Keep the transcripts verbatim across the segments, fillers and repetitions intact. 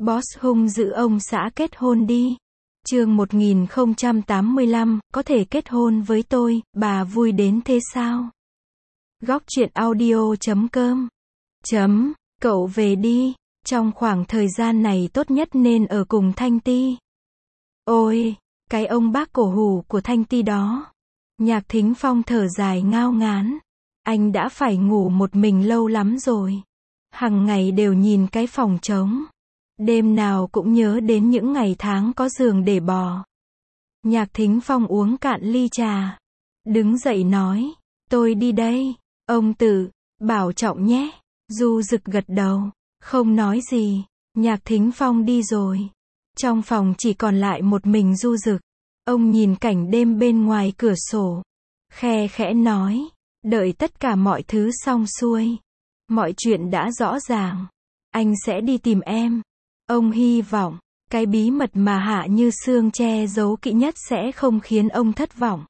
Boss hung dữ ông xã kết hôn đi. Chương một nghìn không trăm tám mươi lăm, có thể kết hôn với tôi, bà vui đến thế sao? Góc truyện audio chấm com. Chấm, cậu về đi, trong khoảng thời gian này tốt nhất nên ở cùng Thanh Ti. Ôi, cái ông bác cổ hủ của Thanh Ti đó. Nhạc Thính Phong thở dài ngao ngán. Anh đã phải ngủ một mình lâu lắm rồi. Hằng ngày đều nhìn cái phòng trống. Đêm nào cũng nhớ đến những ngày tháng có giường để bò. Nhạc Thính Phong uống cạn ly trà. Đứng dậy nói, tôi đi đây. Ông Tử, bảo trọng nhé. Du Dực gật đầu, không nói gì. Nhạc Thính Phong đi rồi. Trong phòng chỉ còn lại một mình Du Dực. Ông nhìn cảnh đêm bên ngoài cửa sổ. Khe khẽ nói, đợi tất cả mọi thứ xong xuôi. Mọi chuyện đã rõ ràng. Anh sẽ đi tìm em. Ông hy vọng, cái bí mật mà Hạ Như Sương che giấu kỹ nhất sẽ không khiến ông thất vọng.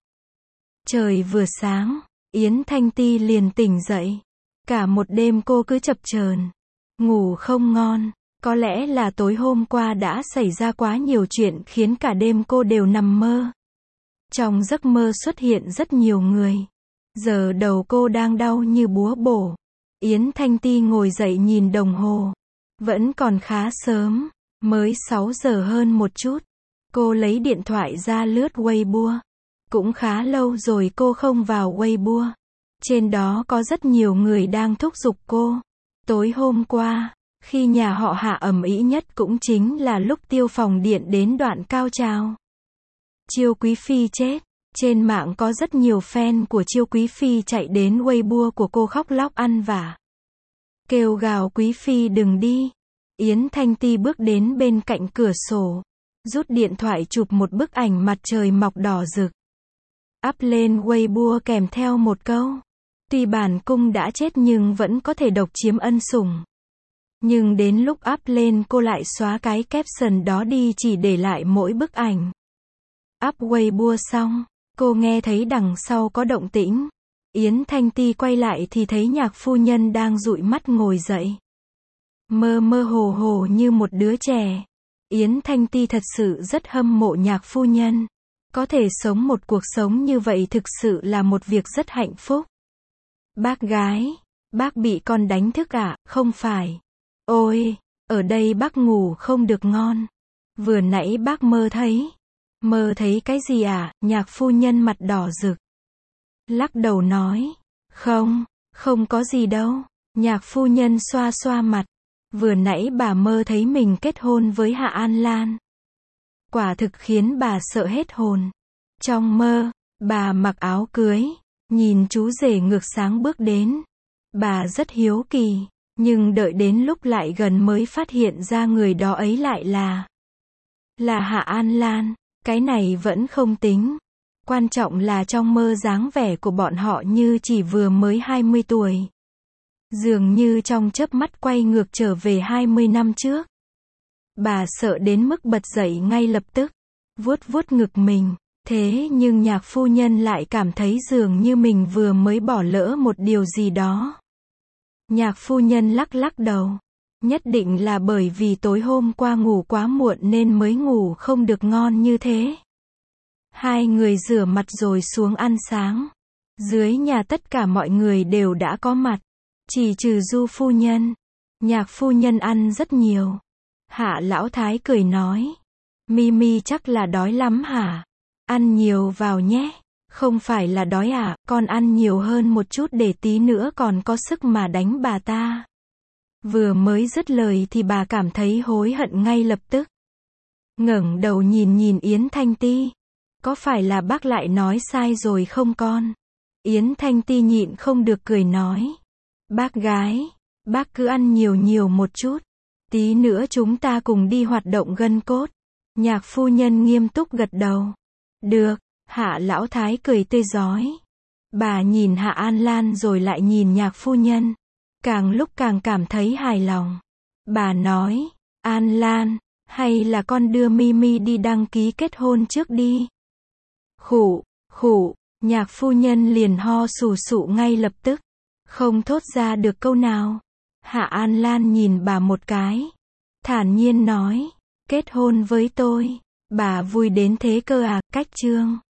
Trời vừa sáng, Yến Thanh Ti liền tỉnh dậy. Cả một đêm cô cứ chập chờn, ngủ không ngon. Có lẽ là tối hôm qua đã xảy ra quá nhiều chuyện khiến cả đêm cô đều nằm mơ. Trong giấc mơ xuất hiện rất nhiều người. Giờ đầu cô đang đau như búa bổ. Yến Thanh Ti ngồi dậy nhìn đồng hồ. Vẫn còn khá sớm, mới sáu giờ hơn một chút. Cô lấy điện thoại ra lướt Weibo. Cũng khá lâu rồi cô không vào Weibo. Trên đó có rất nhiều người đang thúc giục cô. Tối hôm qua, khi nhà họ Hạ ầm ĩ nhất cũng chính là lúc Tiêu Phòng Điện đến đoạn cao trào. Chiêu Quý Phi chết. Trên mạng có rất nhiều fan của Chiêu Quý Phi chạy đến Weibo của cô khóc lóc ăn vả. Kêu gào Quý Phi đừng đi. Yến Thanh Ti bước đến bên cạnh cửa sổ. Rút điện thoại chụp một bức ảnh mặt trời mọc đỏ rực. Up lên Weibo kèm theo một câu. Tuy bản cung đã chết nhưng vẫn có thể độc chiếm ân sủng. Nhưng đến lúc up lên cô lại xóa cái caption đó đi chỉ để lại mỗi bức ảnh. Up Weibo xong, cô nghe thấy đằng sau có động tĩnh. Yến Thanh Ti quay lại thì thấy Nhạc phu nhân đang dụi mắt ngồi dậy. Mơ mơ hồ hồ như một đứa trẻ. Yến Thanh Ti thật sự rất hâm mộ Nhạc phu nhân. Có thể sống một cuộc sống như vậy thực sự là một việc rất hạnh phúc. Bác gái, bác bị con đánh thức à? Không phải. Ôi, ở đây bác ngủ không được ngon. Vừa nãy bác mơ thấy. Mơ thấy cái gì à? Nhạc phu nhân mặt đỏ rực. Lắc đầu nói, không, không có gì đâu. Nhạc phu nhân xoa xoa mặt. Vừa nãy bà mơ thấy mình kết hôn với Hạ An Lan. Quả thực khiến bà sợ hết hồn. Trong mơ, bà mặc áo cưới, nhìn chú rể ngược sáng bước đến. Bà rất hiếu kỳ, nhưng đợi đến lúc lại gần mới phát hiện ra người đó ấy lại là là Hạ An Lan. Cái này vẫn không tính. Quan trọng là trong mơ dáng vẻ của bọn họ như chỉ vừa mới hai mươi tuổi. Dường như trong chớp mắt quay ngược trở về hai mươi năm trước. Bà sợ đến mức bật dậy ngay lập tức, vuốt vuốt ngực mình. Thế nhưng Nhạc phu nhân lại cảm thấy dường như mình vừa mới bỏ lỡ một điều gì đó. Nhạc phu nhân lắc lắc đầu. Nhất định là bởi vì tối hôm qua ngủ quá muộn nên mới ngủ không được ngon như thế. Hai người rửa mặt rồi xuống ăn sáng. Dưới nhà tất cả mọi người đều đã có mặt. Chỉ trừ Du phu nhân. Nhạc phu nhân ăn rất nhiều. Hạ lão thái cười nói. Mimi chắc là đói lắm hả? Ăn nhiều vào nhé. Không phải là đói à, con ăn nhiều hơn một chút để tí nữa còn có sức mà đánh bà ta. Vừa mới dứt lời thì bà cảm thấy hối hận ngay lập tức. Ngẩng đầu nhìn nhìn Yến Thanh Ti. Có phải là bác lại nói sai rồi không con? Yến Thanh Ti nhịn không được cười nói. Bác gái, bác cứ ăn nhiều nhiều một chút. Tí nữa chúng ta cùng đi hoạt động gân cốt. Nhạc phu nhân nghiêm túc gật đầu. Được, Hạ lão thái cười tươi rói. Bà nhìn Hạ An Lan rồi lại nhìn Nhạc phu nhân. Càng lúc càng cảm thấy hài lòng. Bà nói, An Lan, hay là con đưa Mimi đi đăng ký kết hôn trước đi. Khụ, khụ, Nhạc phu nhân liền ho sù sụ ngay lập tức. Không thốt ra được câu nào. Hạ An Lan nhìn bà một cái. thản nhiên nói, kết hôn với tôi, bà vui đến thế cơ à, cách chương.